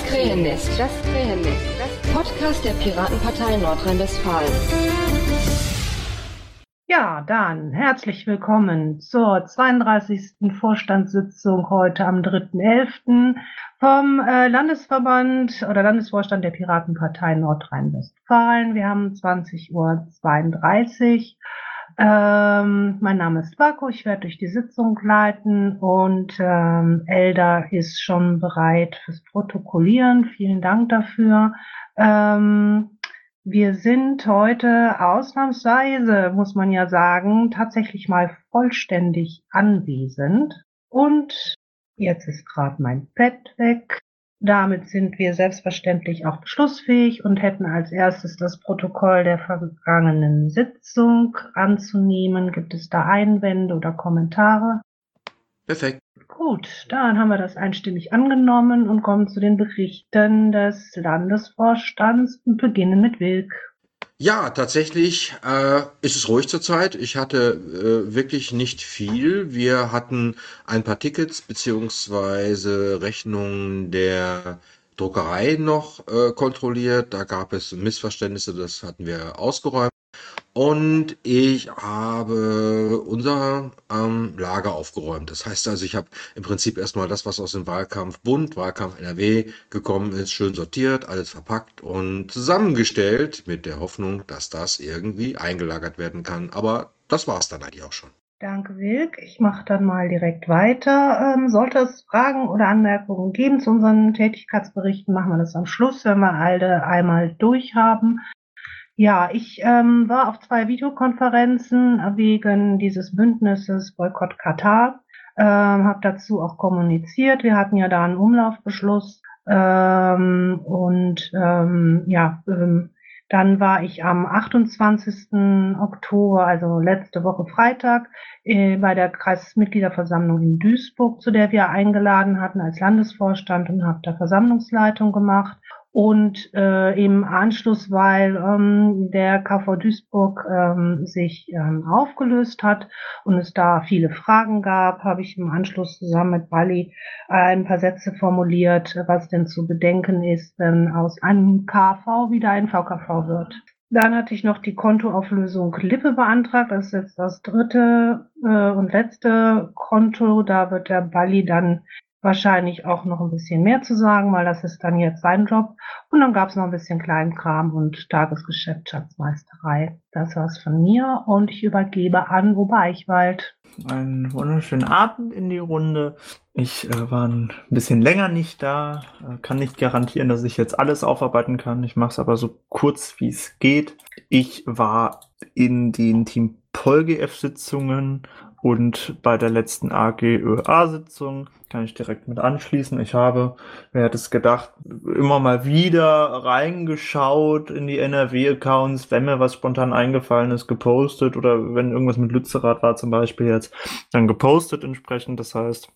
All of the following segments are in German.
Krähennest. Podcast der Piratenpartei Nordrhein-Westfalen. Ja, dann herzlich willkommen zur 32. Vorstandssitzung heute am 3.11. vom Landesverband oder Landesvorstand der Piratenpartei Nordrhein-Westfalen. Wir haben 20:32 Uhr. Mein Name ist Vako, ich werde durch die Sitzung leiten und Elda ist schon bereit fürs Protokollieren. Vielen Dank dafür. Wir sind heute ausnahmsweise, muss man ja sagen, tatsächlich mal vollständig anwesend. Und jetzt ist gerade mein Pad weg. Damit sind wir selbstverständlich auch beschlussfähig und hätten als erstes das Protokoll der vergangenen Sitzung anzunehmen. Gibt es da Einwände oder Kommentare? Perfekt. Gut, dann haben wir das einstimmig angenommen und kommen zu den Berichten des Landesvorstands und beginnen mit Wilk. Ja, tatsächlich ist es ruhig zurzeit. Ich hatte wirklich nicht viel. Wir hatten ein paar Tickets beziehungsweise Rechnungen der Druckerei noch kontrolliert. Da gab es Missverständnisse, das hatten wir ausgeräumt. Und ich habe unser Lager aufgeräumt. Das heißt also, ich habe im Prinzip erstmal das, was aus dem Wahlkampf Bund, Wahlkampf NRW gekommen ist, schön sortiert, alles verpackt und zusammengestellt mit der Hoffnung, dass das irgendwie eingelagert werden kann. Aber das war es dann eigentlich auch schon. Danke, Wilk. Ich mache dann mal direkt weiter. Sollte es Fragen oder Anmerkungen geben zu unseren Tätigkeitsberichten, machen wir das am Schluss, wenn wir alle einmal durch haben. Ja, ich war auf 2 Videokonferenzen wegen dieses Bündnisses Boykott Katar, habe dazu auch kommuniziert. Wir hatten ja da einen Umlaufbeschluss dann war ich am 28. Oktober, also letzte Woche Freitag, bei der Kreismitgliederversammlung in Duisburg, zu der wir eingeladen hatten als Landesvorstand und habe da Versammlungsleitung gemacht. Und im Anschluss, weil der KV Duisburg sich aufgelöst hat und es da viele Fragen gab, habe ich im Anschluss zusammen mit Bali ein paar Sätze formuliert, was denn zu bedenken ist, wenn aus einem KV wieder ein VKV wird. Dann hatte ich noch die Kontoauflösung Lippe beantragt. Das ist jetzt das dritte und letzte Konto. Da wird der Bali dann wahrscheinlich auch noch ein bisschen mehr zu sagen, weil das ist dann jetzt sein Job. Und dann gab es noch ein bisschen Kleinkram und Tagesgeschäft, Schatzmeisterei. Das war's von mir und ich übergebe an Uwe Eichwald. Einen wunderschönen Abend in die Runde. Ich war ein bisschen länger nicht da, kann nicht garantieren, dass ich jetzt alles aufarbeiten kann. Ich mache es aber so kurz, wie es geht. Ich war in den Team PolGF-Sitzungen und bei der letzten AGÖA-Sitzung kann ich direkt mit anschließen. Ich habe, wer hätte es gedacht, immer mal wieder reingeschaut in die NRW-Accounts, wenn mir was spontan eingefallen ist, gepostet oder wenn irgendwas mit Lützerath war zum Beispiel jetzt, dann gepostet entsprechend. Das heißt,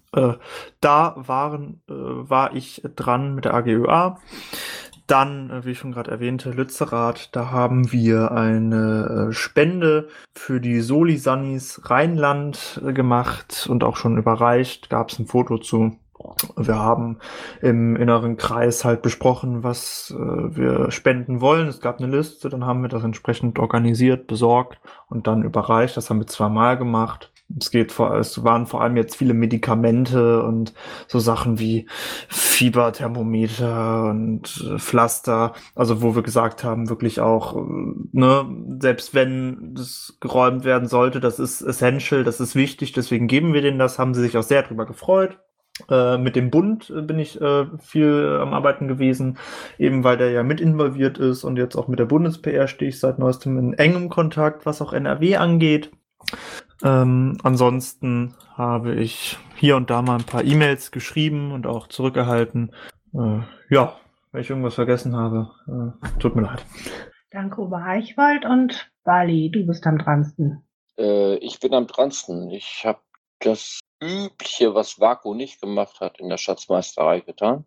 da war ich dran mit der AGÖA. Dann, wie ich schon gerade erwähnte, Lützerath, da haben wir eine Spende für die Soli-Sannis Rheinland gemacht und auch schon überreicht. Gab es ein Foto zu. Wir haben im inneren Kreis halt besprochen, was wir spenden wollen. Es gab eine Liste, dann haben wir das entsprechend organisiert, besorgt und dann überreicht. Das haben wir 2-mal gemacht. Es waren vor allem jetzt viele Medikamente und so Sachen wie Fieberthermometer und Pflaster, also wo wir gesagt haben, wirklich auch, selbst wenn das geräumt werden sollte, das ist essential, das ist wichtig, deswegen geben wir denen das, haben sie sich auch sehr drüber gefreut. Mit dem Bund bin ich viel am Arbeiten gewesen, eben weil der ja mit involviert ist und jetzt auch mit der Bundes-PR stehe ich seit neuestem in engem Kontakt, was auch NRW angeht. Ansonsten habe ich hier und da mal ein paar E-Mails geschrieben und auch zurückerhalten. Wenn ich irgendwas vergessen habe, tut mir leid. Danke, Uwe Eichwald. Und Bali, du bist am dransten. Ich bin am dransten. Ich habe das Übliche, was Vako nicht gemacht hat, in der Schatzmeisterei getan.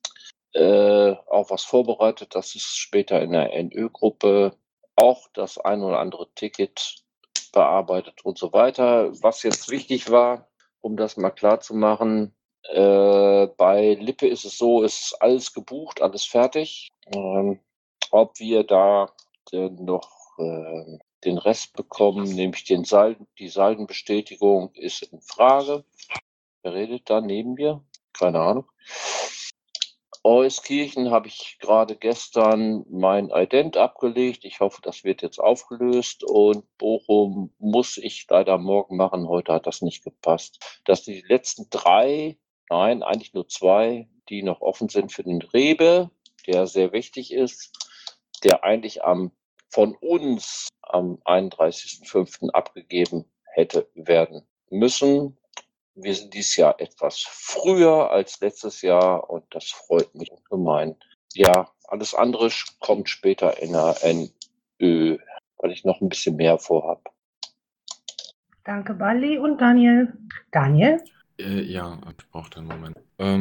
Auch was vorbereitet, das ist später in der NÖ-Gruppe auch das ein oder andere Ticket bearbeitet und so weiter. Was jetzt wichtig war, um das mal klar zu machen, Bei Lippe ist es so, es ist alles gebucht, alles fertig. Ob wir da noch den Rest bekommen, nämlich die Saldenbestätigung, ist in Frage. Wer redet da neben mir? Keine Ahnung. Euskirchen habe ich gerade gestern mein Ident abgelegt. Ich hoffe, das wird jetzt aufgelöst. Und Bochum muss ich leider morgen machen. Heute hat das nicht gepasst. Das sind die letzten 3, nein, eigentlich nur 2, die noch offen sind für den Rebe, der sehr wichtig ist, der eigentlich von uns am 31.05. abgegeben hätte werden müssen. Wir sind dieses Jahr etwas früher als letztes Jahr und das freut mich ungemein. Ja, alles andere kommt später in der NÖ, weil ich noch ein bisschen mehr vorhab. Danke, Balli und Daniel. Daniel? Ja, ich brauchte einen Moment.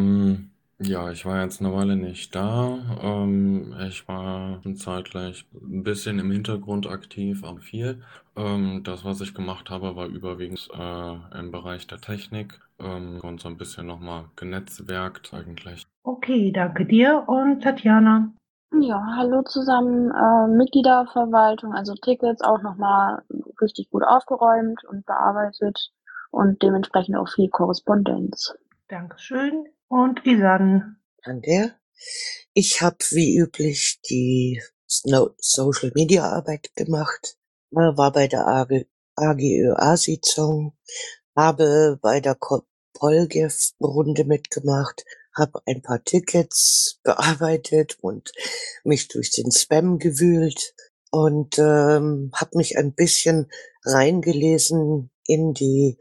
Ja, ich war jetzt eine Weile nicht da. Ich war zeitgleich ein bisschen im Hintergrund aktiv, aber viel. Das, was ich gemacht habe, war überwiegend im Bereich der Technik und so ein bisschen nochmal genetzwerkt eigentlich. Okay, danke dir. Und Tatjana? Ja, hallo zusammen. Mitgliederverwaltung, also Tickets auch nochmal richtig gut aufgeräumt und bearbeitet und dementsprechend auch viel Korrespondenz. Dankeschön. Und Isan? Danke. Ich habe wie üblich die Social Media Arbeit gemacht, war bei der AGÖA-Sitzung, habe bei der Polgef-Runde mitgemacht, habe ein paar Tickets bearbeitet und mich durch den Spam gewühlt und habe mich ein bisschen reingelesen in die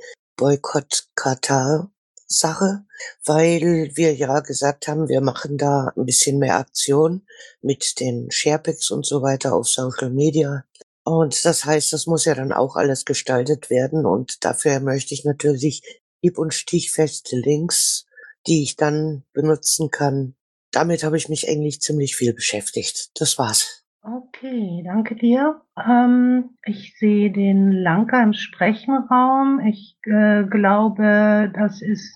Boykott-Katar-Sache, weil wir ja gesagt haben, wir machen da ein bisschen mehr Aktion mit den Sharepics und so weiter auf Social Media. Und das heißt, das muss ja dann auch alles gestaltet werden und dafür möchte ich natürlich hieb- und stichfeste Links, die ich dann benutzen kann. Damit habe ich mich eigentlich ziemlich viel beschäftigt. Das war's. Okay, danke dir. Ich sehe den Lanka im Sprechenraum. Ich glaube, das ist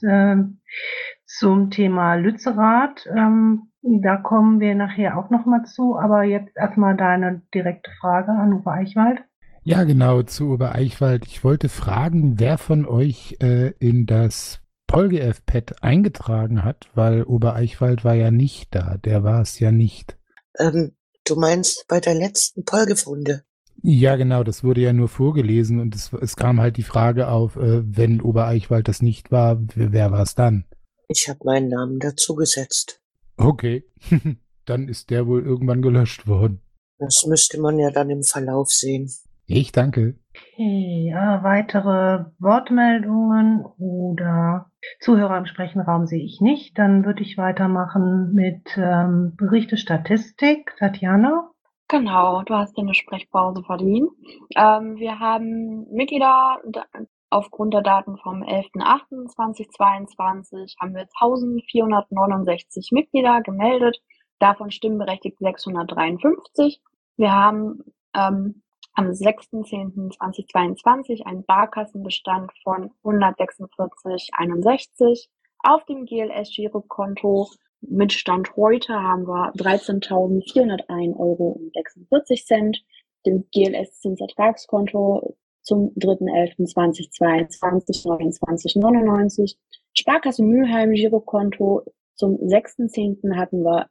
zum Thema Lützerath. Da kommen wir nachher auch noch mal zu. Aber jetzt erstmal deine direkte Frage an Uwe Eichwald. Ja, genau, zu Uwe Eichwald. Ich wollte fragen, wer von euch in das PolGF-Pad eingetragen hat, weil Uwe Eichwald war ja nicht da. Der war es ja nicht. Du meinst bei der letzten Polgef-Runde? Ja, genau, das wurde ja nur vorgelesen und es kam halt die Frage auf, wenn Uwe Eichwald das nicht war, wer war es dann? Ich habe meinen Namen dazu gesetzt. Okay, dann ist der wohl irgendwann gelöscht worden. Das müsste man ja dann im Verlauf sehen. Ich danke. Okay, weitere Wortmeldungen oder Zuhörer im Sprechenraum sehe ich nicht. Dann würde ich weitermachen mit Berichte Statistik. Tatjana? Genau, du hast dir eine Sprechpause verdient. Wir haben Mitglieder aufgrund der Daten vom 11.08.2022 haben wir 1469 Mitglieder gemeldet, davon stimmberechtigt 653. Wir haben am 6.10.2022 einen Barkassenbestand von 146,61. Auf dem GLS-Girokonto mit Stand heute haben wir 13.401,46 Euro. Dem GLS-Zinsertragskonto zum 3.11.2022 29,99. Sparkasse Mülheim Girokonto zum 6.10. hatten wir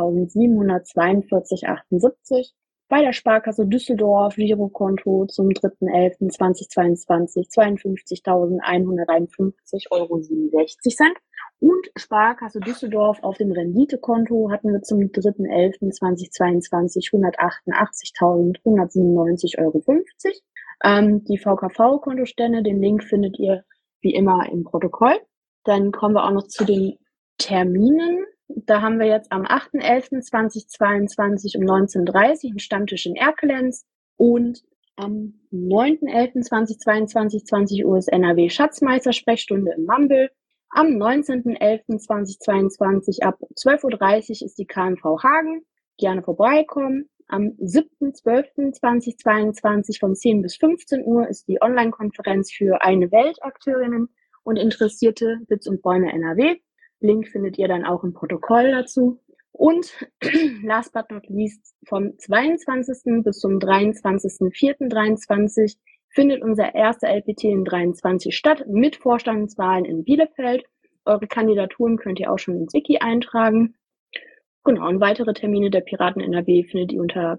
11.742,78. Bei der Sparkasse Düsseldorf Girokonto zum 3.11.2022 52.151,67 Euro. Und Sparkasse Düsseldorf auf dem Renditekonto hatten wir zum 3.11.2022 188.197,50 Euro. Die VKV-Kontostände, den Link findet ihr wie immer im Protokoll. Dann kommen wir auch noch zu den Terminen. Da haben wir jetzt am 8.11.2022 um 19:30 Uhr einen Stammtisch in Erkelenz und am 9.11.2022 20 Uhr ist NRW Schatzmeister-Sprechstunde im Mumble. Am 19.11.2022 ab 12:30 Uhr ist die KMV Hagen. Gerne vorbeikommen. Am 7.12.2022 von 10 bis 15 Uhr ist die Online-Konferenz für eine Welt-Akteurinnen und Interessierte Witz und Bäume NRW. Link findet ihr dann auch im Protokoll dazu. Und last but not least, vom 22. bis zum 23.04.23 findet unser erster LPT in 23 statt mit Vorstandswahlen in Bielefeld. Eure Kandidaturen könnt ihr auch schon ins Wiki eintragen. Genau, und weitere Termine der Piraten NRW findet ihr unter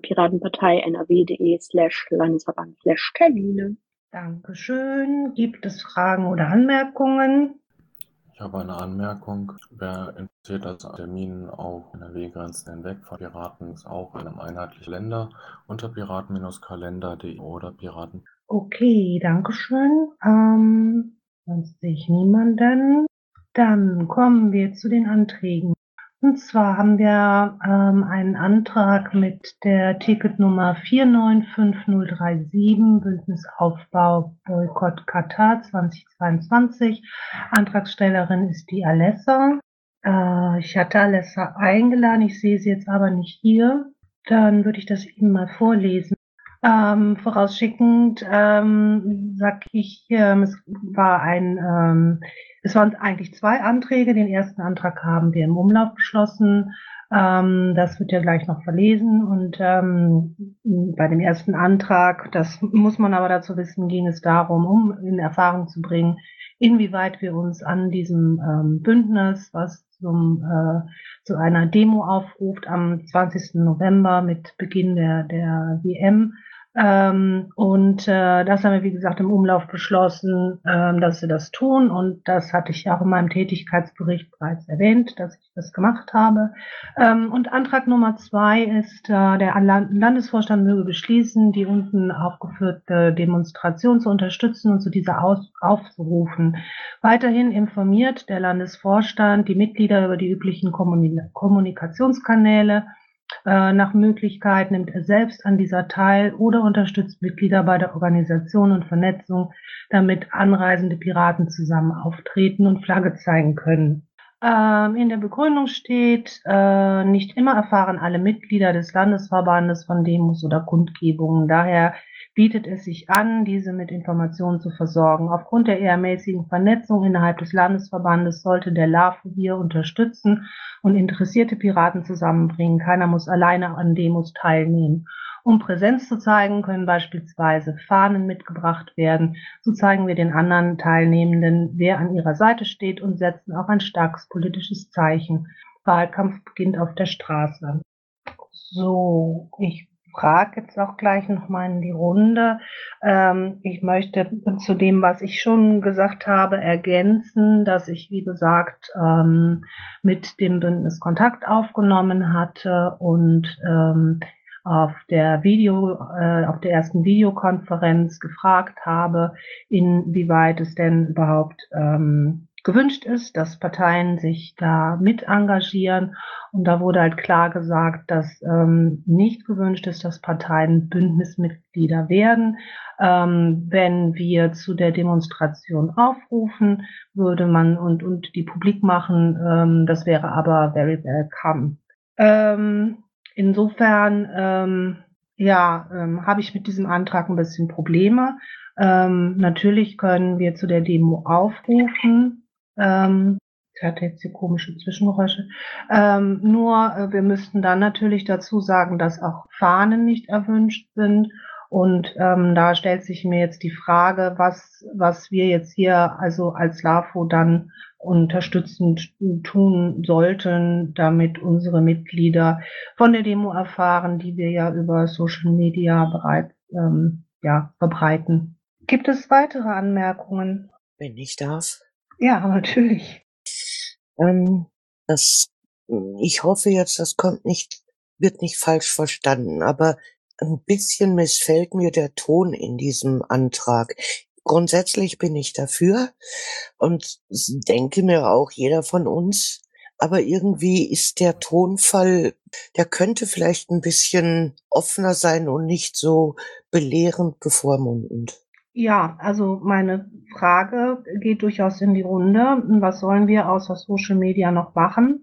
piratenpartei.nrw.de/Landesverband/Termine. Dankeschön. Gibt es Fragen oder Anmerkungen? Ich habe eine Anmerkung. Wer interessiert, dass Terminen auch NRW-Grenzen hinweg von Piraten ist auch in einem einheitlichen Länder unter piraten-kalender.de oder Piraten. Okay, Dankeschön. Sonst sehe ich niemanden. Dann kommen wir zu den Anträgen. Und zwar haben wir einen Antrag mit der Ticketnummer 495037, Bündnisaufbau Boykott Katar 2022. Antragstellerin ist die Alessa. Ich hatte Alessa eingeladen, ich sehe sie jetzt aber nicht hier. Dann würde ich das eben mal vorlesen. Vorausschickend sag ich, es waren eigentlich 2 Anträge. Den ersten Antrag haben wir im Umlauf beschlossen. Das wird ja gleich noch verlesen. Und bei dem ersten Antrag, das muss man aber dazu wissen, ging es darum, um in Erfahrung zu bringen, inwieweit wir uns an diesem Bündnis, was zu einer Demo aufruft am 20. November mit Beginn der WM. Das haben wir, wie gesagt, im Umlauf beschlossen, dass wir das tun. Und das hatte ich auch in meinem Tätigkeitsbericht bereits erwähnt, dass ich das gemacht habe. Und Antrag Nummer 2 ist, der Landesvorstand möge beschließen, die unten aufgeführte Demonstration zu unterstützen und zu dieser aufzurufen. Weiterhin informiert der Landesvorstand die Mitglieder über die üblichen Kommunikationskanäle. Nach Möglichkeit nimmt er selbst an dieser teil oder unterstützt Mitglieder bei der Organisation und Vernetzung, damit anreisende Piraten zusammen auftreten und Flagge zeigen können. In der Begründung steht, nicht immer erfahren alle Mitglieder des Landesverbandes von Demos oder Kundgebungen. Daher bietet es sich an, diese mit Informationen zu versorgen. Aufgrund der eher mäßigen Vernetzung innerhalb des Landesverbandes sollte der LAFO hier unterstützen und interessierte Piraten zusammenbringen. Keiner muss alleine an Demos teilnehmen. Um Präsenz zu zeigen, können beispielsweise Fahnen mitgebracht werden. So zeigen wir den anderen Teilnehmenden, wer an ihrer Seite steht und setzen auch ein starkes politisches Zeichen. Wahlkampf beginnt auf der Straße. So, ich frage jetzt auch gleich nochmal in die Runde. Ich möchte zu dem, was ich schon gesagt habe, ergänzen, dass ich, wie gesagt, mit dem Bündnis Kontakt aufgenommen hatte und auf der ersten Videokonferenz gefragt habe, inwieweit es denn überhaupt gewünscht ist, dass Parteien sich da mit engagieren. Und da wurde halt klar gesagt, dass nicht gewünscht ist, dass Parteien Bündnismitglieder werden. Wenn wir zu der Demonstration aufrufen, würde man und die publik machen, das wäre aber very welcome. Insofern habe ich mit diesem Antrag ein bisschen Probleme. Natürlich können wir zu der Demo aufrufen. Ich hatte jetzt hier komische Zwischengeräusche. Wir müssten dann natürlich dazu sagen, dass auch Fahnen nicht erwünscht sind. Und da stellt sich mir jetzt die Frage, was wir jetzt hier also als LAFO dann unterstützend tun sollten, damit unsere Mitglieder von der Demo erfahren, die wir ja über Social Media bereits verbreiten. Gibt es weitere Anmerkungen? Wenn ich darf. Ja, natürlich. Ich hoffe jetzt, wird nicht falsch verstanden, aber ein bisschen missfällt mir der Ton in diesem Antrag. Grundsätzlich bin ich dafür und denke mir auch jeder von uns, aber irgendwie ist der Tonfall, der könnte vielleicht ein bisschen offener sein und nicht so belehrend bevormundend. Ja, also meine Frage geht durchaus in die Runde. Was sollen wir außer Social Media noch machen?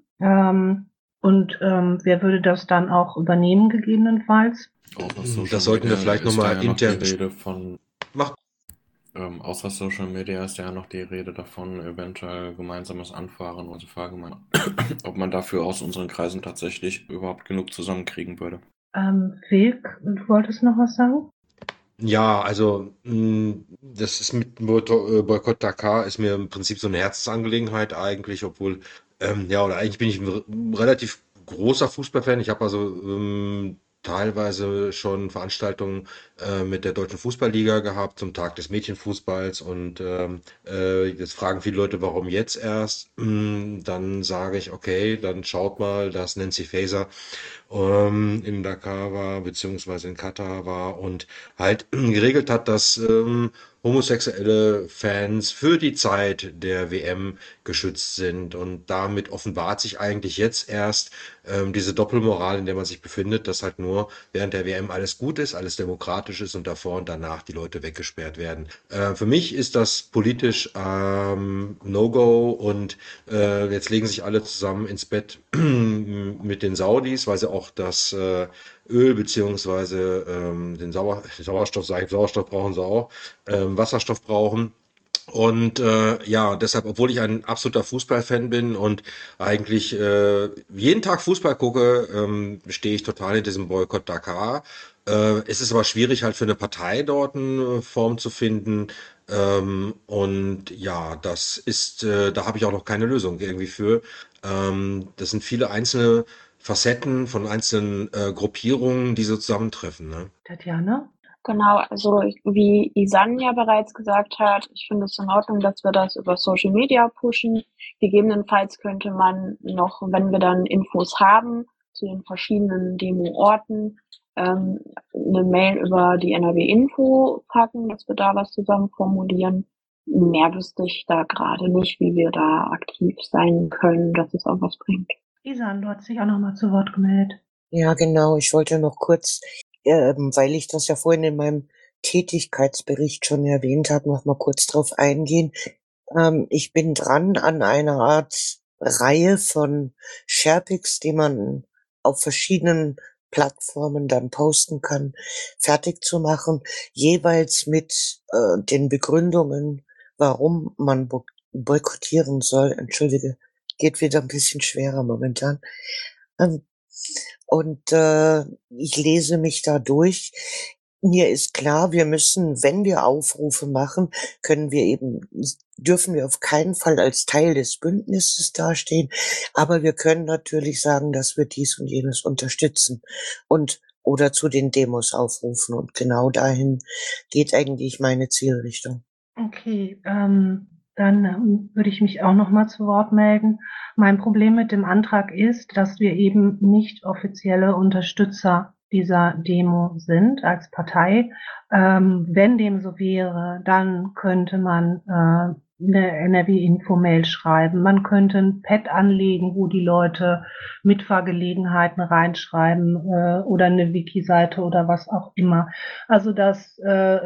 Wer würde das dann auch übernehmen gegebenenfalls? Das sollten wir vielleicht nochmal intern Rede von. Außer Social Media ist ja noch die Rede davon, eventuell gemeinsames Anfahren. Und ich frage mal, ob man dafür aus unseren Kreisen tatsächlich überhaupt genug zusammenkriegen würde. Wilk, du wolltest noch was sagen? Ja, also das ist mit Boykott Dakar ist mir im Prinzip so eine Herzensangelegenheit eigentlich, obwohl, ja, oder eigentlich bin ich ein relativ großer Fußballfan. Ich habe also teilweise schon Veranstaltungen mit der Deutschen Fußballliga gehabt zum Tag des Mädchenfußballs und jetzt fragen viele Leute, warum jetzt erst? Dann sage ich, okay, dann schaut mal, dass Nancy Faeser in Dakar war, beziehungsweise in Katar war und halt geregelt hat, dass homosexuelle Fans für die Zeit der WM geschützt sind. Und damit offenbart sich eigentlich jetzt erst diese Doppelmoral, in der man sich befindet, dass halt nur während der WM alles gut ist, alles demokratisch ist und davor und danach die Leute weggesperrt werden. Für mich ist das politisch No-Go und jetzt legen sich alle zusammen ins Bett mit den Saudis, weil sie auch das Öl beziehungsweise den Sauerstoff, sage ich, Sauerstoff brauchen sie auch, Wasserstoff brauchen. Und ja, deshalb, obwohl ich ein absoluter Fußballfan bin und eigentlich jeden Tag Fußball gucke, stehe ich total in diesem Boykott Dakar. Es ist aber schwierig, halt für eine Partei dort eine Form zu finden. Und ja, das ist, da habe ich auch noch keine Lösung irgendwie für. Das sind viele einzelne Facetten von einzelnen Gruppierungen, die so zusammentreffen, ne? Tatjana? Genau, also wie Isan ja bereits gesagt hat, ich finde es in Ordnung, dass wir das über Social Media pushen. Gegebenenfalls könnte man noch, wenn wir dann Infos haben zu den verschiedenen Demo-Orten, eine Mail über die NRW-Info packen, dass wir da was zusammen formulieren. Mehr wüsste ich da gerade nicht, wie wir da aktiv sein können, dass es auch was bringt. Isan, du hast dich auch noch mal zu Wort gemeldet. Ja, genau. Ich wollte noch kurz, weil ich das ja vorhin in meinem Tätigkeitsbericht schon erwähnt habe, noch mal kurz drauf eingehen. Ich bin dran an einer Art Reihe von Sharepics, die man auf verschiedenen Plattformen dann posten kann, fertig zu machen, jeweils mit den Begründungen, warum man boykottieren soll. Entschuldige, geht wieder ein bisschen schwerer momentan. Und ich lese mich da durch. Mir ist klar, wir müssen, wenn wir Aufrufe machen, dürfen wir auf keinen Fall als Teil des Bündnisses dastehen. Aber wir können natürlich sagen, dass wir dies und jenes unterstützen oder zu den Demos aufrufen. Und genau dahin geht eigentlich meine Zielrichtung. Okay, dann würde ich mich auch noch mal zu Wort melden. Mein Problem mit dem Antrag ist, dass wir eben nicht offizielle Unterstützer dieser Demo sind als Partei. Wenn dem so wäre, dann könnte man eine NRW-Info-Mail schreiben. Man könnte ein Pad anlegen, wo die Leute Mitfahrgelegenheiten reinschreiben oder eine Wiki-Seite oder was auch immer. Also das,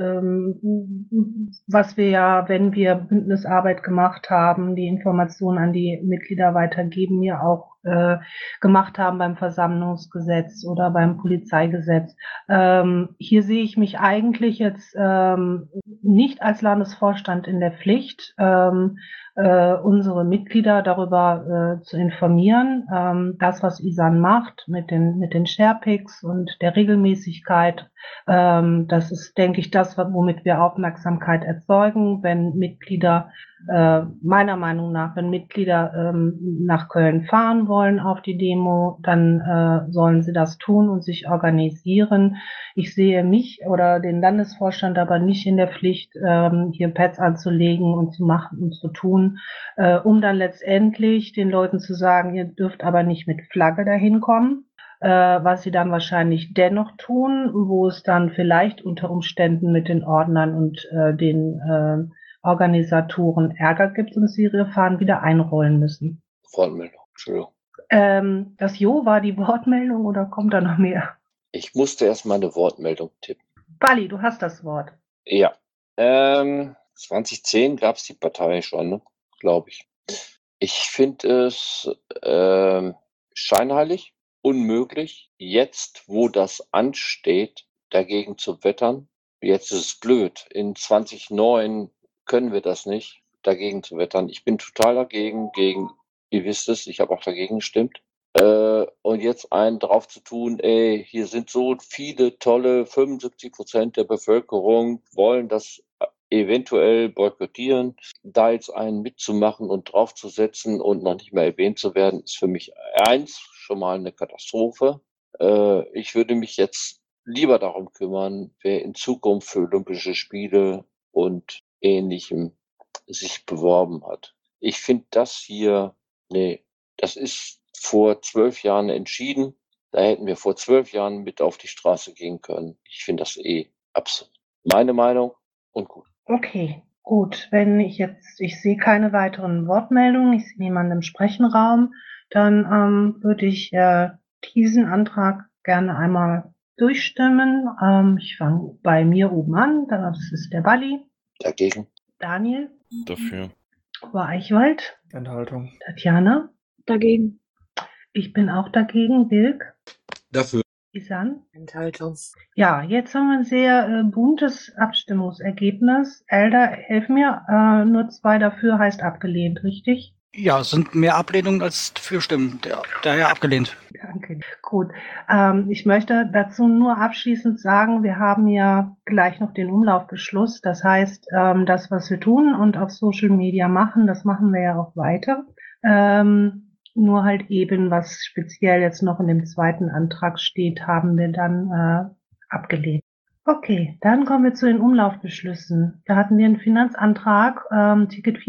was wir ja, wenn wir Bündnisarbeit gemacht haben, die Informationen an die Mitglieder weitergeben, ja auch gemacht haben beim Versammlungsgesetz oder beim Polizeigesetz. Hier sehe ich mich eigentlich jetzt nicht als Landesvorstand in der Pflicht, unsere Mitglieder darüber zu informieren. Das, was Isan macht mit den Sharepics und der Regelmäßigkeit, das ist, denke ich, das, womit wir Aufmerksamkeit erzeugen, wenn Mitglieder meiner Meinung nach, wenn Mitglieder nach Köln fahren wollen auf die Demo, dann sollen sie das tun und sich organisieren. Ich sehe mich oder den Landesvorstand aber nicht in der Pflicht, hier Pads anzulegen und zu machen und zu tun, um dann letztendlich den Leuten zu sagen, ihr dürft aber nicht mit Flagge dahin kommen. Was sie dann wahrscheinlich dennoch tun, wo es dann vielleicht unter Umständen mit den Ordnern und den Organisatoren Ärger gibt und sie ihre Fahnen wieder einrollen müssen. Wortmeldung, Entschuldigung. Das Jo war die Wortmeldung oder kommt da noch mehr? Ich musste erst mal eine Wortmeldung tippen. Bali, du hast das Wort. Ja. 2010 gab es die Partei schon, ne? Glaube ich. Ich finde es scheinheilig, unmöglich, jetzt, wo das ansteht, dagegen zu wettern. Jetzt ist es blöd. In 2009 können wir das nicht, dagegen zu wettern. Ich bin total dagegen, ihr wisst es, ich habe auch dagegen gestimmt. Und jetzt einen drauf zu tun, hier sind so viele tolle, 75% der Bevölkerung wollen das eventuell boykottieren. Da jetzt einen mitzumachen und draufzusetzen und noch nicht mehr erwähnt zu werden, ist für mich schon mal eine Katastrophe. Ich würde mich jetzt lieber darum kümmern, wer in Zukunft für Olympische Spiele und Ähnlichem sich beworben hat. Ich finde das hier, das ist vor 12 Jahren entschieden. Da hätten wir vor 12 Jahren mit auf die Straße gehen können. Ich finde das absurd. Meine Meinung und gut. Okay, gut. Ich sehe keine weiteren Wortmeldungen, ich sehe niemanden im Sprechenraum, dann würde ich diesen Antrag gerne einmal durchstimmen. Ich fange bei mir oben an, das ist der Balli. Dagegen. Daniel. Dafür. Uwe Eichwald. Enthaltung. Tatjana. Dagegen. Ich bin auch dagegen. Dirk. Dafür. Isan. Enthaltung. Ja, jetzt haben wir ein sehr buntes Abstimmungsergebnis. Elder, helf mir. Nur 2 dafür heißt abgelehnt, richtig? Ja, es sind mehr Ablehnungen als dafür Stimmen. Daher abgelehnt. Danke. Gut. Ich möchte dazu nur abschließend sagen, wir haben ja gleich noch den Umlaufbeschluss. Das heißt, das, was wir tun und auf Social Media machen, das machen wir ja auch weiter. Nur halt eben, was speziell jetzt noch in dem zweiten Antrag steht, haben wir dann abgelehnt. Okay, dann kommen wir zu den Umlaufbeschlüssen. Da hatten wir einen Finanzantrag, Ticket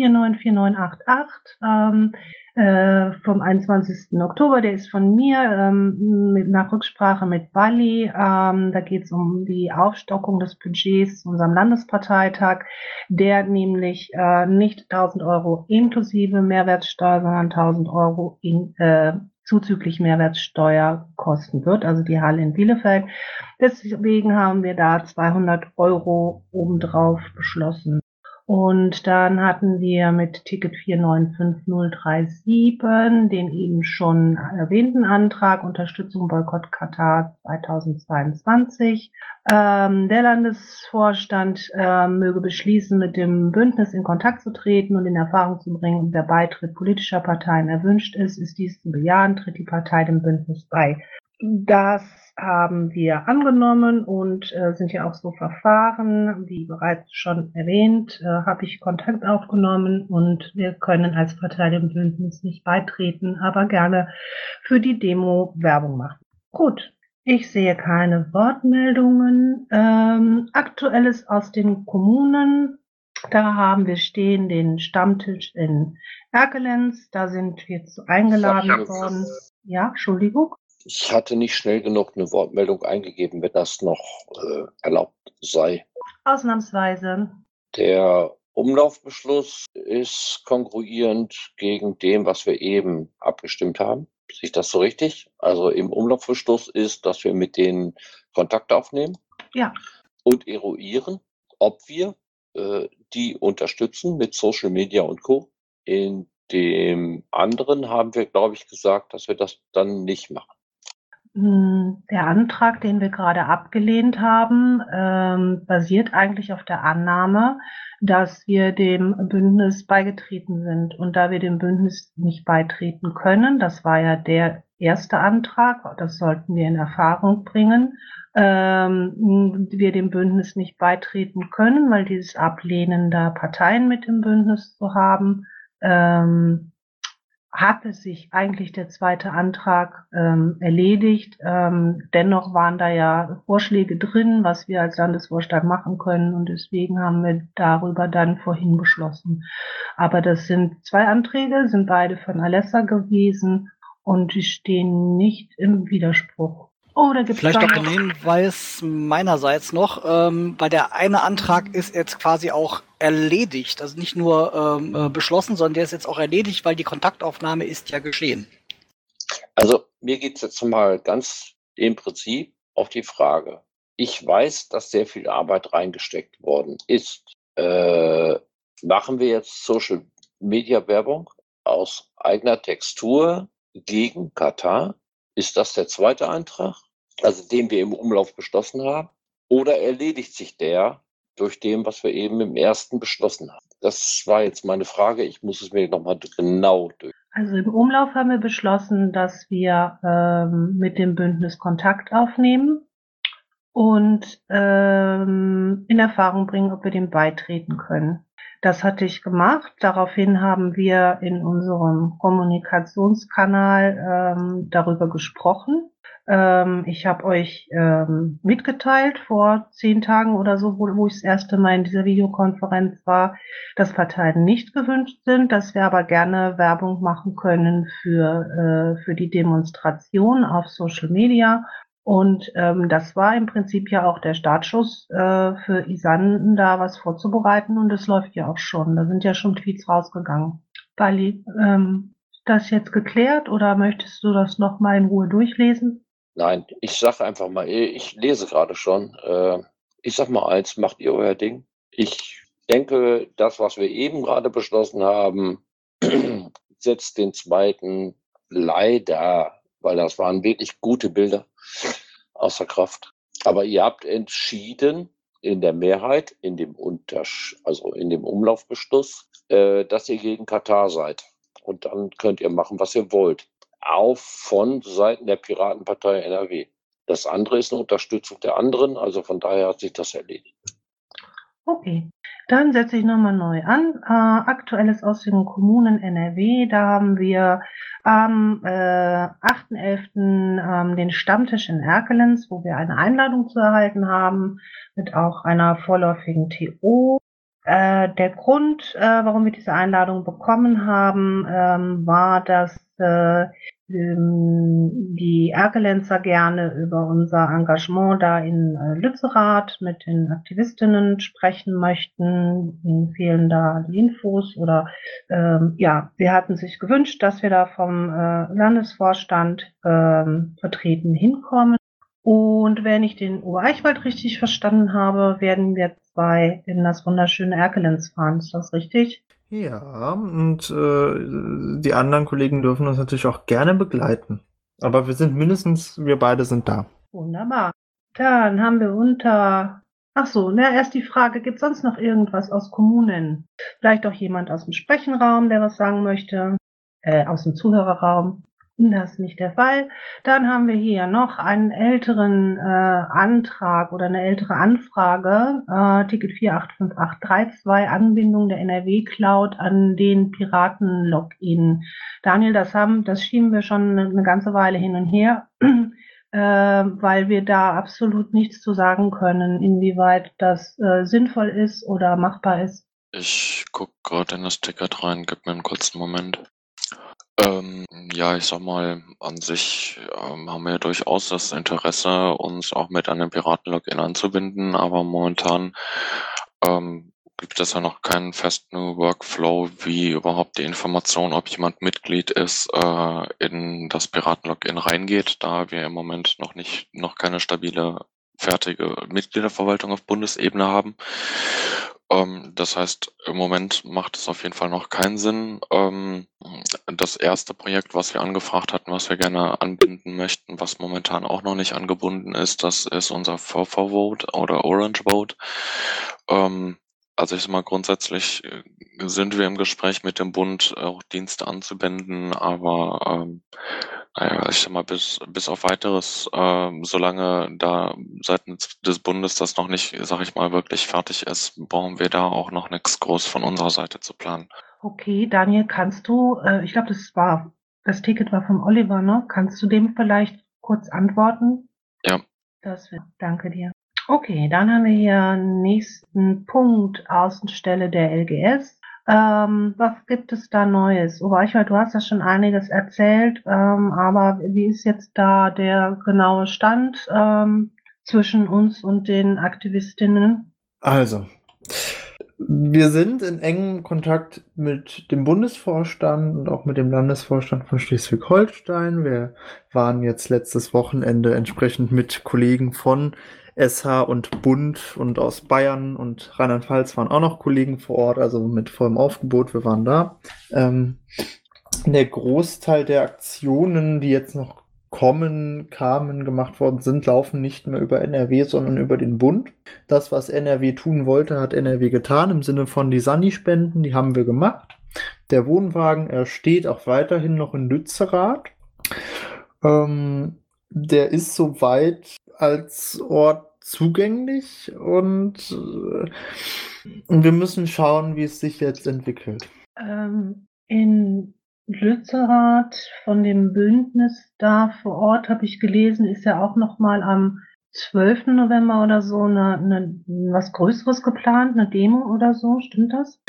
494988 vom 21. Oktober. Der ist von mir nach Rücksprache mit Balli. Da geht es um die Aufstockung des Budgets zu unserem Landesparteitag, der nämlich nicht 1.000 Euro inklusive Mehrwertsteuer, sondern 1.000 Euro zuzüglich Mehrwertsteuer kosten wird, also die Halle in Bielefeld. Deswegen haben wir da 200 Euro obendrauf beschlossen. Und dann hatten wir mit Ticket 495037 den eben schon erwähnten Antrag Unterstützung Boykott Katar 2022. Der Landesvorstand möge beschließen, mit dem Bündnis in Kontakt zu treten und in Erfahrung zu bringen, ob der Beitritt politischer Parteien erwünscht ist dies zu bejahen, tritt die Partei dem Bündnis bei. Das haben wir angenommen und sind ja auch so verfahren. Wie bereits schon erwähnt, habe ich Kontakt aufgenommen und wir können als Partei dem Bündnis nicht beitreten, aber gerne für die Demo Werbung machen. Gut, ich sehe keine Wortmeldungen. Aktuelles aus den Kommunen. Da haben wir stehen den Stammtisch in Erkelenz. Da sind wir eingeladen worden. Ja, Entschuldigung. Ich hatte nicht schnell genug eine Wortmeldung eingegeben, wenn das noch erlaubt sei. Ausnahmsweise. Der Umlaufbeschluss ist kongruierend gegen dem, was wir eben abgestimmt haben. Sehe ich das so richtig? Also im Umlaufbeschluss ist, dass wir mit denen Kontakt aufnehmen. Ja. Und eruieren, ob wir die unterstützen mit Social Media und Co. In dem anderen haben wir, glaube ich, gesagt, dass wir das dann nicht machen. Der Antrag, den wir gerade abgelehnt haben, basiert eigentlich auf der Annahme, dass wir dem Bündnis beigetreten sind. Und da wir dem Bündnis nicht beitreten können, das war ja der erste Antrag, das sollten wir in Erfahrung bringen, wir dem Bündnis nicht beitreten können, weil dieses Ablehnen der Parteien mit dem Bündnis zu haben, hatte sich eigentlich der zweite Antrag erledigt. Dennoch waren da ja Vorschläge drin, was wir als Landesvorstand machen können und deswegen haben wir darüber dann vorhin beschlossen. Aber das sind 2 Anträge, sind beide von Alessa gewesen und die stehen nicht im Widerspruch. Oh, da gibt's vielleicht noch ein Hinweis meinerseits noch, weil der eine Antrag ist jetzt quasi auch erledigt, also nicht nur beschlossen, sondern der ist jetzt auch erledigt, weil die Kontaktaufnahme ist ja geschehen. Also mir geht es jetzt mal ganz im Prinzip auf die Frage. Ich weiß, dass sehr viel Arbeit reingesteckt worden ist. Machen wir jetzt Social Media Werbung aus eigener Textur gegen Katar? Ist das der zweite Antrag, also den wir im Umlauf beschlossen haben? Oder erledigt sich der durch dem, was wir eben im ersten beschlossen haben? Das war jetzt meine Frage. Ich muss es mir nochmal genau durch. Also im Umlauf haben wir beschlossen, dass wir mit dem Bündnis Kontakt aufnehmen und in Erfahrung bringen, ob wir dem beitreten können. Das hatte ich gemacht. Daraufhin haben wir in unserem Kommunikationskanal darüber gesprochen. Ich habe euch mitgeteilt vor 10 Tagen oder so, wo ich das erste Mal in dieser Videokonferenz war, dass Parteien nicht gewünscht sind, dass wir aber gerne Werbung machen können für die Demonstration auf Social Media. Und das war im Prinzip ja auch der Startschuss für Isan, da was vorzubereiten. Und es läuft ja auch schon. Da sind ja schon Tweets rausgegangen. Bali, ist das jetzt geklärt oder möchtest du das nochmal in Ruhe durchlesen? Nein, ich sage einfach mal, ich lese gerade schon. Ich sag mal eins, macht ihr euer Ding. Ich denke, das, was wir eben gerade beschlossen haben, setzt den zweiten leider, weil das waren wirklich gute Bilder, außer Kraft. Aber ihr habt entschieden in der Mehrheit, in dem Umlaufbeschluss, dass ihr gegen Katar seid. Und dann könnt ihr machen, was ihr wollt. Auch von Seiten der Piratenpartei NRW. Das andere ist eine Unterstützung der anderen, also von daher hat sich das erledigt. Okay, dann setze ich nochmal neu an. Aktuelles aus den Kommunen NRW, da haben wir am 8.11. Den Stammtisch in Erkelenz, wo wir eine Einladung zu erhalten haben, mit auch einer vorläufigen TO. Der Grund, warum wir diese Einladung bekommen haben, war, dass die Erkelenzer gerne über unser Engagement da in Lützerath mit den Aktivistinnen sprechen möchten. Ihnen fehlen da die Infos oder sie hatten sich gewünscht, dass wir da vom Landesvorstand vertreten hinkommen. Und wenn ich den Obereichwald richtig verstanden habe, werden wir 2 in das wunderschöne Erkelenz fahren. Ist das richtig? Ja, und die anderen Kollegen dürfen uns natürlich auch gerne begleiten. Aber wir beide sind da. Wunderbar. Dann haben wir erst die Frage, gibt es sonst noch irgendwas aus Kommunen? Vielleicht auch jemand aus dem Sprechenraum, der was sagen möchte, aus dem Zuhörerraum. Das ist nicht der Fall. Dann haben wir hier noch einen älteren Antrag oder eine ältere Anfrage, Ticket 48582, Anbindung der NRW-Cloud an den Piraten-Login. Daniel, das schieben wir schon eine ganze Weile hin und her, weil wir da absolut nichts zu sagen können, inwieweit das sinnvoll ist oder machbar ist. Ich gucke gerade in das Ticket rein, gib mir einen kurzen Moment. Ja, ich sag mal, an sich haben wir ja durchaus das Interesse, uns auch mit an den Piraten-Login anzubinden, aber momentan gibt es ja noch keinen festen Workflow, wie überhaupt die Information, ob jemand Mitglied ist, in das Piraten-Login reingeht, da wir im Moment noch keine stabile, fertige Mitgliederverwaltung auf Bundesebene haben. Das heißt, im Moment macht es auf jeden Fall noch keinen Sinn. Das erste Projekt, was wir angefragt hatten, was wir gerne anbinden möchten, was momentan auch noch nicht angebunden ist, das ist unser VV-Vote oder Orange Vote. Also ich sag mal, grundsätzlich sind wir im Gespräch mit dem Bund, auch Dienste anzubinden, aber ich sag mal, bis auf Weiteres, solange da seitens des Bundes das noch nicht, sag ich mal, wirklich fertig ist, brauchen wir da auch noch nichts groß von unserer Seite zu planen. Okay, Daniel, kannst du, ich glaube, das Ticket war vom Oliver, ne? Kannst du dem vielleicht kurz antworten? Ja. Danke dir. Okay, dann haben wir hier nächsten Punkt, Außenstelle der LGS. Was gibt es da Neues? Obereichwald, du hast ja schon einiges erzählt, aber wie ist jetzt da der genaue Stand zwischen uns und den Aktivistinnen? Also, wir sind in engem Kontakt mit dem Bundesvorstand und auch mit dem Landesvorstand von Schleswig-Holstein. Wir waren jetzt letztes Wochenende entsprechend mit Kollegen von SH und Bund und aus Bayern und Rheinland-Pfalz waren auch noch Kollegen vor Ort, also mit vollem Aufgebot, wir waren da. Der Großteil der Aktionen, die jetzt noch gemacht worden sind, laufen nicht mehr über NRW, sondern über den Bund. Das, was NRW tun wollte, hat NRW getan, im Sinne von die Sani-Spenden, die haben wir gemacht. Der Wohnwagen, er steht auch weiterhin noch in Lützerath. Der ist soweit als Ort zugänglich und wir müssen schauen, wie es sich jetzt entwickelt. In Lützerath von dem Bündnis da vor Ort, habe ich gelesen, ist ja auch nochmal am 12. November oder so was Größeres geplant, eine Demo oder so, stimmt das?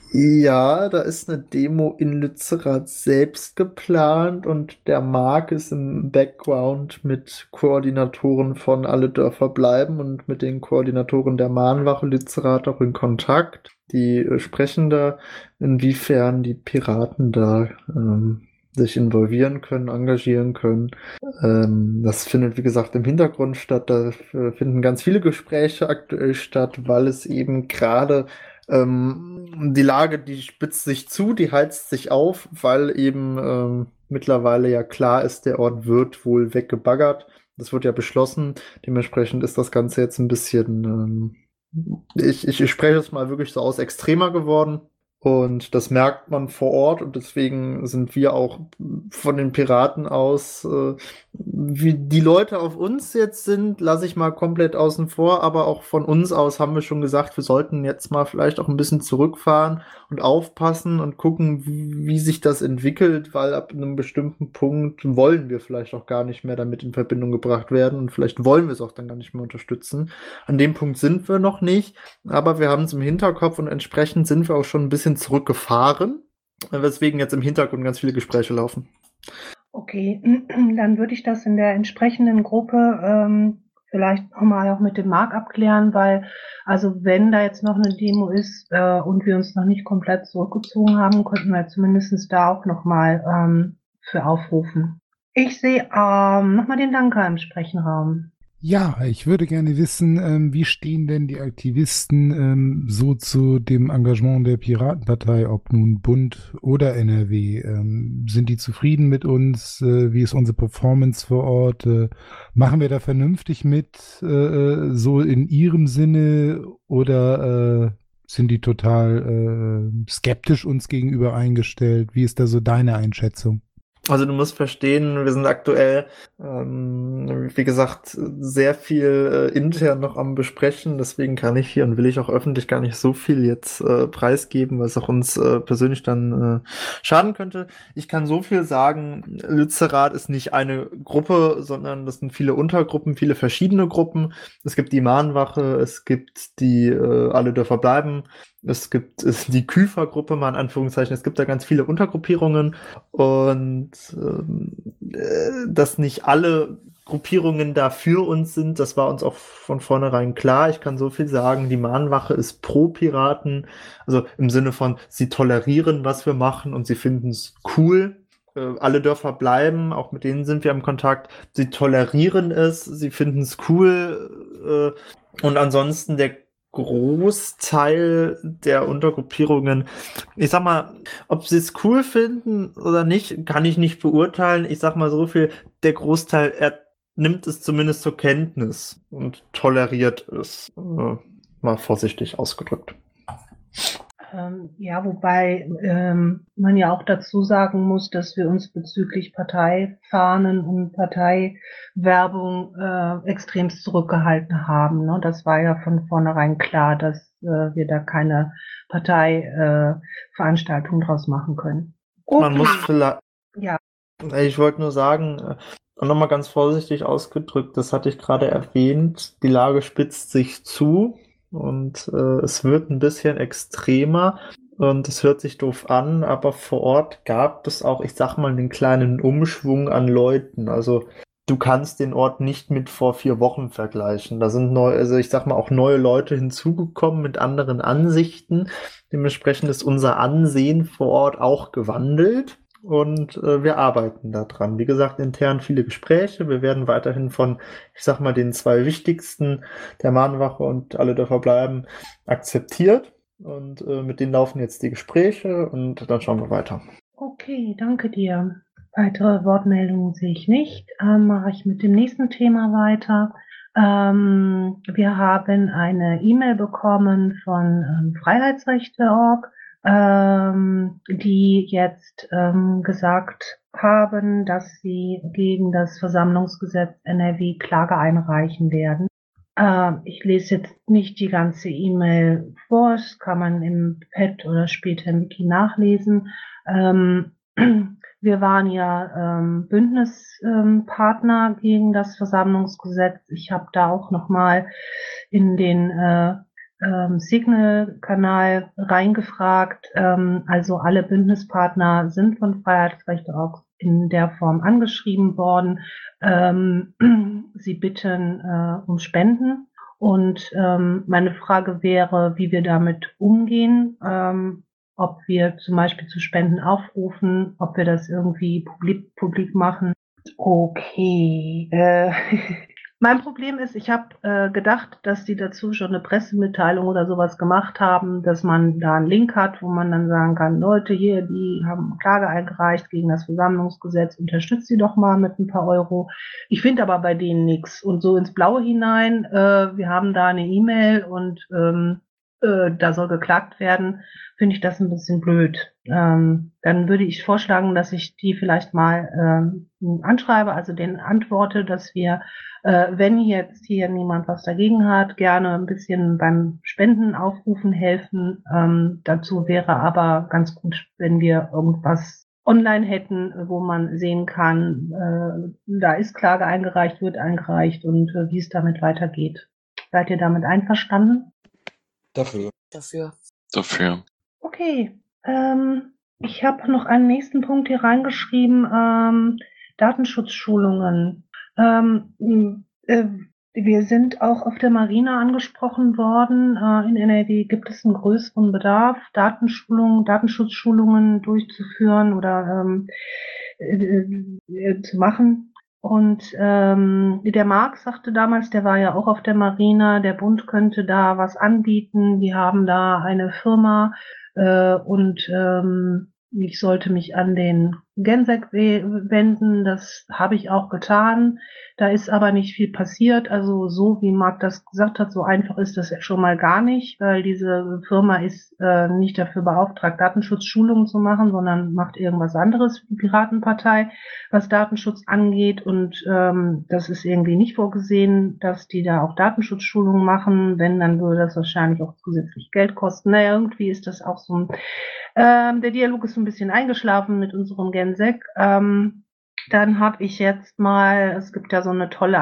Ja, da ist eine Demo in Lützerath selbst geplant und der Marc ist im Background mit Koordinatoren von Alle Dörfer bleiben und mit den Koordinatoren der Mahnwache Lützerath auch in Kontakt. Die sprechen da, inwiefern die Piraten da sich involvieren können, engagieren können. Das findet, wie gesagt, im Hintergrund statt. Da finden ganz viele Gespräche aktuell statt, weil es eben gerade die Lage, die spitzt sich zu, die heizt sich auf, weil eben mittlerweile ja klar ist, der Ort wird wohl weggebaggert. Das wird ja beschlossen. Dementsprechend ist das Ganze jetzt ein bisschen, ich spreche es mal wirklich so aus, extremer geworden. Und das merkt man vor Ort und deswegen sind wir auch von den Piraten aus, wie die Leute auf uns jetzt sind, lasse ich mal komplett außen vor, aber auch von uns aus haben wir schon gesagt, wir sollten jetzt mal vielleicht auch ein bisschen zurückfahren und aufpassen und gucken, wie sich das entwickelt, weil ab einem bestimmten Punkt wollen wir vielleicht auch gar nicht mehr damit in Verbindung gebracht werden und vielleicht wollen wir es auch dann gar nicht mehr unterstützen. An dem Punkt sind wir noch nicht, aber wir haben es im Hinterkopf und entsprechend sind wir auch schon ein bisschen zurückgefahren, weswegen jetzt im Hintergrund ganz viele Gespräche laufen. Okay, dann würde ich das in der entsprechenden Gruppe vielleicht nochmal auch mit dem Marc abklären, weil, also wenn da jetzt noch eine Demo ist und wir uns noch nicht komplett zurückgezogen haben, könnten wir zumindest da auch nochmal für aufrufen. Ich sehe nochmal den Danker im Sprechenraum. Ja, ich würde gerne wissen, wie stehen denn die Aktivisten so zu dem Engagement der Piratenpartei, ob nun Bund oder NRW? Sind die zufrieden mit uns? Wie ist unsere Performance vor Ort? Machen wir da vernünftig mit, so in ihrem Sinne, oder sind die total skeptisch uns gegenüber eingestellt? Wie ist da so deine Einschätzung? Also du musst verstehen, wir sind aktuell, wie gesagt, sehr viel intern noch am Besprechen. Deswegen kann ich hier und will ich auch öffentlich gar nicht so viel jetzt preisgeben, was auch uns persönlich dann schaden könnte. Ich kann so viel sagen, Lützerath ist nicht eine Gruppe, sondern das sind viele Untergruppen, viele verschiedene Gruppen. Es gibt die Mahnwache, es gibt die Alle Dörfer bleiben, es gibt die Küfer-Gruppe, mal in Anführungszeichen. Es gibt da ganz viele Untergruppierungen und dass nicht alle Gruppierungen da für uns sind, das war uns auch von vornherein klar. Ich kann so viel sagen, die Mahnwache ist pro Piraten, also im Sinne von, sie tolerieren, was wir machen und sie finden es cool. Alle Dörfer bleiben, auch mit denen sind wir im Kontakt. Sie tolerieren es, sie finden es cool und ansonsten der Großteil der Untergruppierungen, ich sag mal, ob sie es cool finden oder nicht, kann ich nicht beurteilen. Ich sag mal so viel, der Großteil, er nimmt es zumindest zur Kenntnis und toleriert es, mal vorsichtig ausgedrückt. Ja, wobei man ja auch dazu sagen muss, dass wir uns bezüglich Parteifahnen und Parteiwerbung extremst zurückgehalten haben. Ne? Das war ja von vornherein klar, dass wir da keine Parteiveranstaltung draus machen können. Okay. Man muss vielleicht... Ja. Ich wollte nur sagen, nochmal ganz vorsichtig ausgedrückt, das hatte ich gerade erwähnt, die Lage spitzt sich zu. Und es wird ein bisschen extremer und es hört sich doof an, aber vor Ort gab es auch, ich sag mal, einen kleinen Umschwung an Leuten. Also du kannst den Ort nicht mit vor 4 Wochen vergleichen. Da sind ich sag mal, auch neue Leute hinzugekommen mit anderen Ansichten. Dementsprechend ist unser Ansehen vor Ort auch gewandelt. Und wir arbeiten da dran. Wie gesagt, intern viele Gespräche. Wir werden weiterhin von, ich sag mal, den 2 wichtigsten, der Mahnwache und Alle Dörfer bleiben, akzeptiert. Und mit denen laufen jetzt die Gespräche und dann schauen wir weiter. Okay, danke dir. Weitere Wortmeldungen sehe ich nicht. Mache ich mit dem nächsten Thema weiter. Wir haben eine E-Mail bekommen von Freiheitsrechte.org, die jetzt gesagt haben, dass sie gegen das Versammlungsgesetz NRW Klage einreichen werden. Ich lese jetzt nicht die ganze E-Mail vor, das kann man im Pad oder später im Wiki nachlesen. Wir waren ja Bündnispartner gegen das Versammlungsgesetz. Ich habe da auch nochmal in den Signal-Kanal reingefragt. Also alle Bündnispartner sind von Freiheitsrechte auch in der Form angeschrieben worden. Sie bitten um Spenden. Und meine Frage wäre, wie wir damit umgehen. Ob wir zum Beispiel zu Spenden aufrufen, ob wir das irgendwie publik machen. Okay. Mein Problem ist, ich habe gedacht, dass die dazu schon eine Pressemitteilung oder sowas gemacht haben, dass man da einen Link hat, wo man dann sagen kann, Leute hier, die haben Klage eingereicht gegen das Versammlungsgesetz, unterstützt sie doch mal mit ein paar Euro. Ich finde aber bei denen nichts. Und so ins Blaue hinein, wir haben da eine E-Mail und da soll geklagt werden, finde ich das ein bisschen blöd. Dann würde ich vorschlagen, dass ich die vielleicht mal anschreibe, also denen antworte, dass wir, wenn jetzt hier niemand was dagegen hat, gerne ein bisschen beim Spenden aufrufen helfen. Dazu wäre aber ganz gut, wenn wir irgendwas online hätten, wo man sehen kann, da ist Klage eingereicht, wird eingereicht und wie es damit weitergeht. Seid ihr damit einverstanden? Dafür. Dafür. Okay, ich habe noch einen nächsten Punkt hier reingeschrieben, Datenschutzschulungen. Wir sind auch auf der Marina angesprochen worden. In NRW gibt es einen größeren Bedarf, Datenschutzschulungen durchzuführen oder zu machen. Und der Marc sagte damals, der war ja auch auf der Marina, der Bund könnte da was anbieten. Die haben da eine Firma und ich sollte mich an den Gensek wenden. Das habe ich auch getan. Da ist aber nicht viel passiert. Also so wie Marc das gesagt hat, so einfach ist das ja schon mal gar nicht, weil diese Firma ist nicht dafür beauftragt, Datenschutzschulungen zu machen, sondern macht irgendwas anderes für die Piratenpartei, was Datenschutz angeht. Und das ist irgendwie nicht vorgesehen, dass die da auch Datenschutzschulungen machen. Wenn, dann würde das wahrscheinlich auch zusätzlich Geld kosten. Naja, irgendwie ist das auch so ein der Dialog ist so ein bisschen eingeschlafen mit unserem Gensek. Dann habe ich jetzt mal, es gibt ja so eine tolle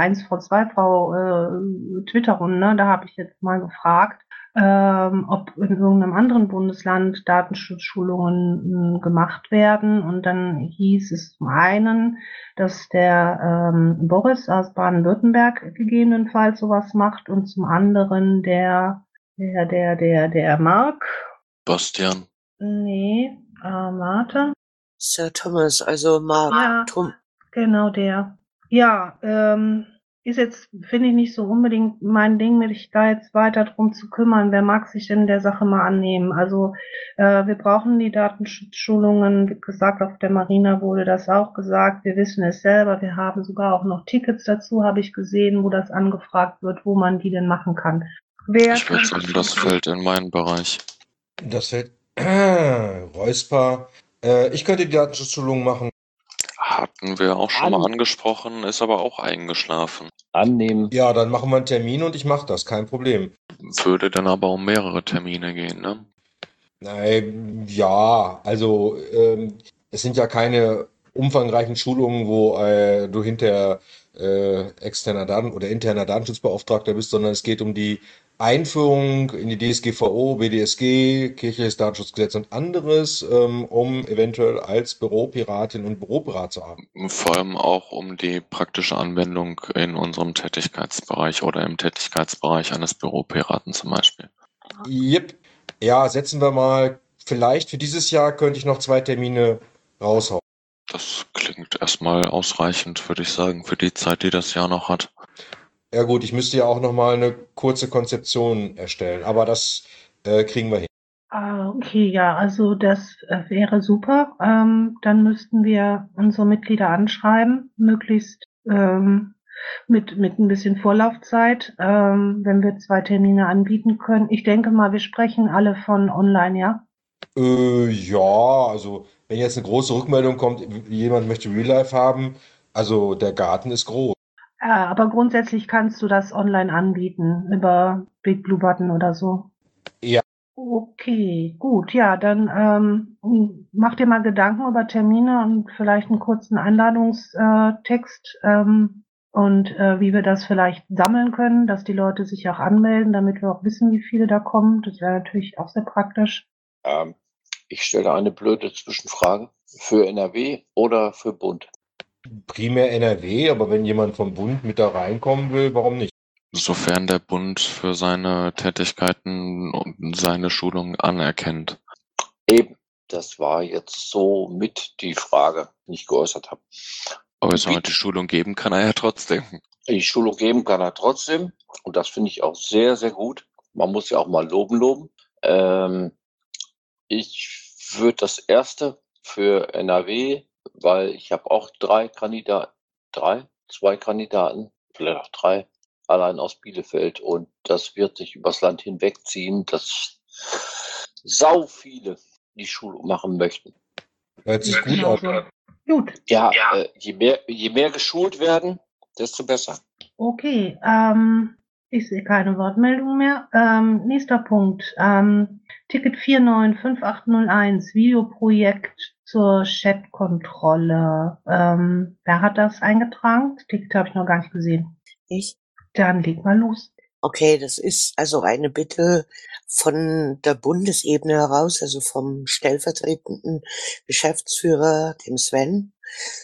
1v2v Twitter-Runde, ne? Da habe ich jetzt mal gefragt, ob in irgendeinem anderen Bundesland Datenschutzschulungen gemacht werden. Und dann hieß es zum einen, dass der Boris aus Baden-Württemberg gegebenenfalls sowas macht und zum anderen der Marc. Bastian. Nee, warte. Sir Thomas, also Mark. Ja, genau der. Ja, ist jetzt, finde ich, nicht so unbedingt mein Ding, mich da jetzt weiter drum zu kümmern. Wer mag sich denn der Sache mal annehmen? Also wir brauchen die Datenschutzschulungen. Wie gesagt, auf der Marina wurde das auch gesagt. Wir wissen es selber. Wir haben sogar auch noch Tickets dazu, habe ich gesehen, wo das angefragt wird, wo man die denn machen kann. Ich würde sagen, das fällt in meinen Bereich. Das fällt Räusper. Ich könnte die Datenschutzschulung machen. Hatten wir auch schon mal angesprochen, ist aber auch eingeschlafen. Annehmen. Ja, dann machen wir einen Termin und ich mache das, kein Problem. Würde dann aber um mehrere Termine gehen, ne? Nein, ja, also es sind ja keine umfangreichen Schulungen, wo du hinterher externer oder interner Datenschutzbeauftragter bist, sondern es geht um die Einführung in die DSGVO, BDSG, Kirchliches Datenschutzgesetz und anderes, um eventuell als Büropiratin und Büropirat zu arbeiten. Vor allem auch um die praktische Anwendung in unserem Tätigkeitsbereich oder im Tätigkeitsbereich eines Büropiraten zum Beispiel. Yep. Ja, setzen wir mal, vielleicht für dieses Jahr könnte ich noch 2 Termine raushauen. Das klingt erstmal ausreichend, würde ich sagen, für die Zeit, die das Jahr noch hat. Ja gut, ich müsste ja auch noch mal eine kurze Konzeption erstellen, aber das kriegen wir hin. Okay, ja, also das wäre super. Dann müssten wir unsere Mitglieder anschreiben, möglichst mit ein bisschen Vorlaufzeit, wenn wir 2 Termine anbieten können. Ich denke mal, wir sprechen alle von online, ja? Ja, also wenn jetzt eine große Rückmeldung kommt, jemand möchte Real Life haben, also der Garten ist groß. Aber grundsätzlich kannst du das online anbieten, über Big Blue Button oder so. Ja. Okay, gut, ja, dann mach dir mal Gedanken über Termine und vielleicht einen kurzen Einladungstext und wie wir das vielleicht sammeln können, dass die Leute sich auch anmelden, damit wir auch wissen, wie viele da kommen. Das wäre natürlich auch sehr praktisch. Ich stelle eine blöde Zwischenfrage. Für NRW oder für Bund? Primär NRW, aber wenn jemand vom Bund mit da reinkommen will, warum nicht? Sofern der Bund für seine Tätigkeiten und seine Schulungen anerkennt. Eben, das war jetzt so mit die Frage, die ich geäußert habe. Aber soll er die Schulung geben, kann er ja trotzdem. Die Schulung geben kann er trotzdem. Und das finde ich auch sehr, sehr gut. Man muss ja auch mal loben. Ich würde das erste für NRW, weil ich habe auch 2 Kandidaten, vielleicht auch 3, allein aus Bielefeld. Und das wird sich übers Land hinwegziehen, dass sau viele die Schulung machen möchten. Hört sich gut an. Gut. Ja, je mehr geschult werden, desto besser. Okay, ich sehe keine Wortmeldung mehr. Nächster Punkt. Ticket 495801, Videoprojekt zur Chatkontrolle. Wer hat das eingetragen? Das Ticket habe ich noch gar nicht gesehen. Ich? Dann leg mal los. Okay, das ist also eine Bitte von der Bundesebene heraus, also vom stellvertretenden Geschäftsführer, dem Sven.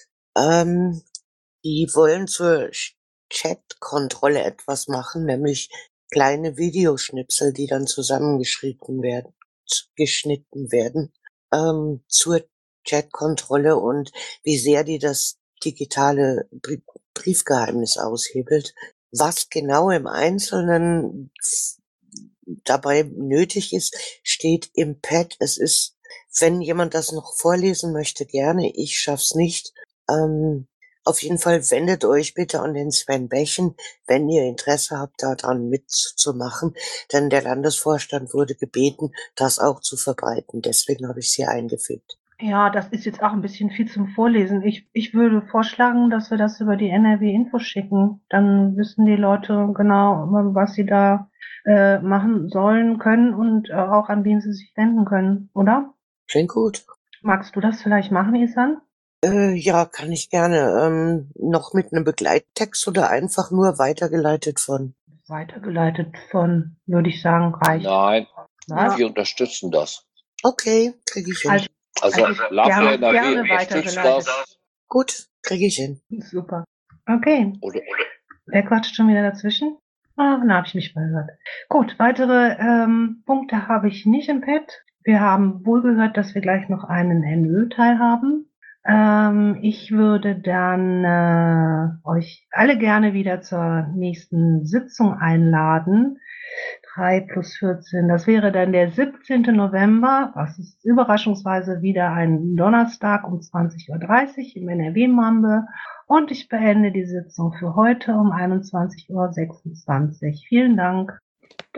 Die wollen zur Chatkontrolle etwas machen, nämlich kleine Videoschnipsel, die dann zusammengeschnitten werden, zur Chatkontrolle und wie sehr die das digitale Briefgeheimnis aushebelt. Was genau im Einzelnen dabei nötig ist, steht im Pad. Es ist, wenn jemand das noch vorlesen möchte, gerne. Ich schaff's nicht. Auf jeden Fall wendet euch bitte an den Sven Bechen, wenn ihr Interesse habt, daran mitzumachen, denn der Landesvorstand wurde gebeten, das auch zu verbreiten. Deswegen habe ich sie eingefügt. Ja, das ist jetzt auch ein bisschen viel zum Vorlesen. Ich würde vorschlagen, dass wir das über die NRW-Info schicken. Dann wissen die Leute genau, was sie da machen sollen, können und auch an wen sie sich wenden können, oder? Klingt gut. Magst du das vielleicht machen, Isan? Ja, kann ich gerne. Noch mit einem Begleittext oder einfach nur weitergeleitet von? Weitergeleitet von, würde ich sagen, reicht. Nein, Was? wir unterstützen das. Okay, kriege ich hin. Also Lafayette NRW unterstützt das. Gut, kriege ich hin. Super. Okay. Oder Wer quatscht schon wieder dazwischen? Ah, na, habe ich mich verhört. Gut, weitere Punkte habe ich nicht im Pad. Wir haben wohl gehört, dass wir gleich noch einen NÖ-Teil haben. Ich würde dann euch alle gerne wieder zur nächsten Sitzung einladen. 3 + 14, das wäre dann der 17. November. Das ist überraschungsweise wieder ein Donnerstag um 20:30 Uhr im NRW-Mambe. Und ich beende die Sitzung für heute um 21:26 Uhr. Vielen Dank.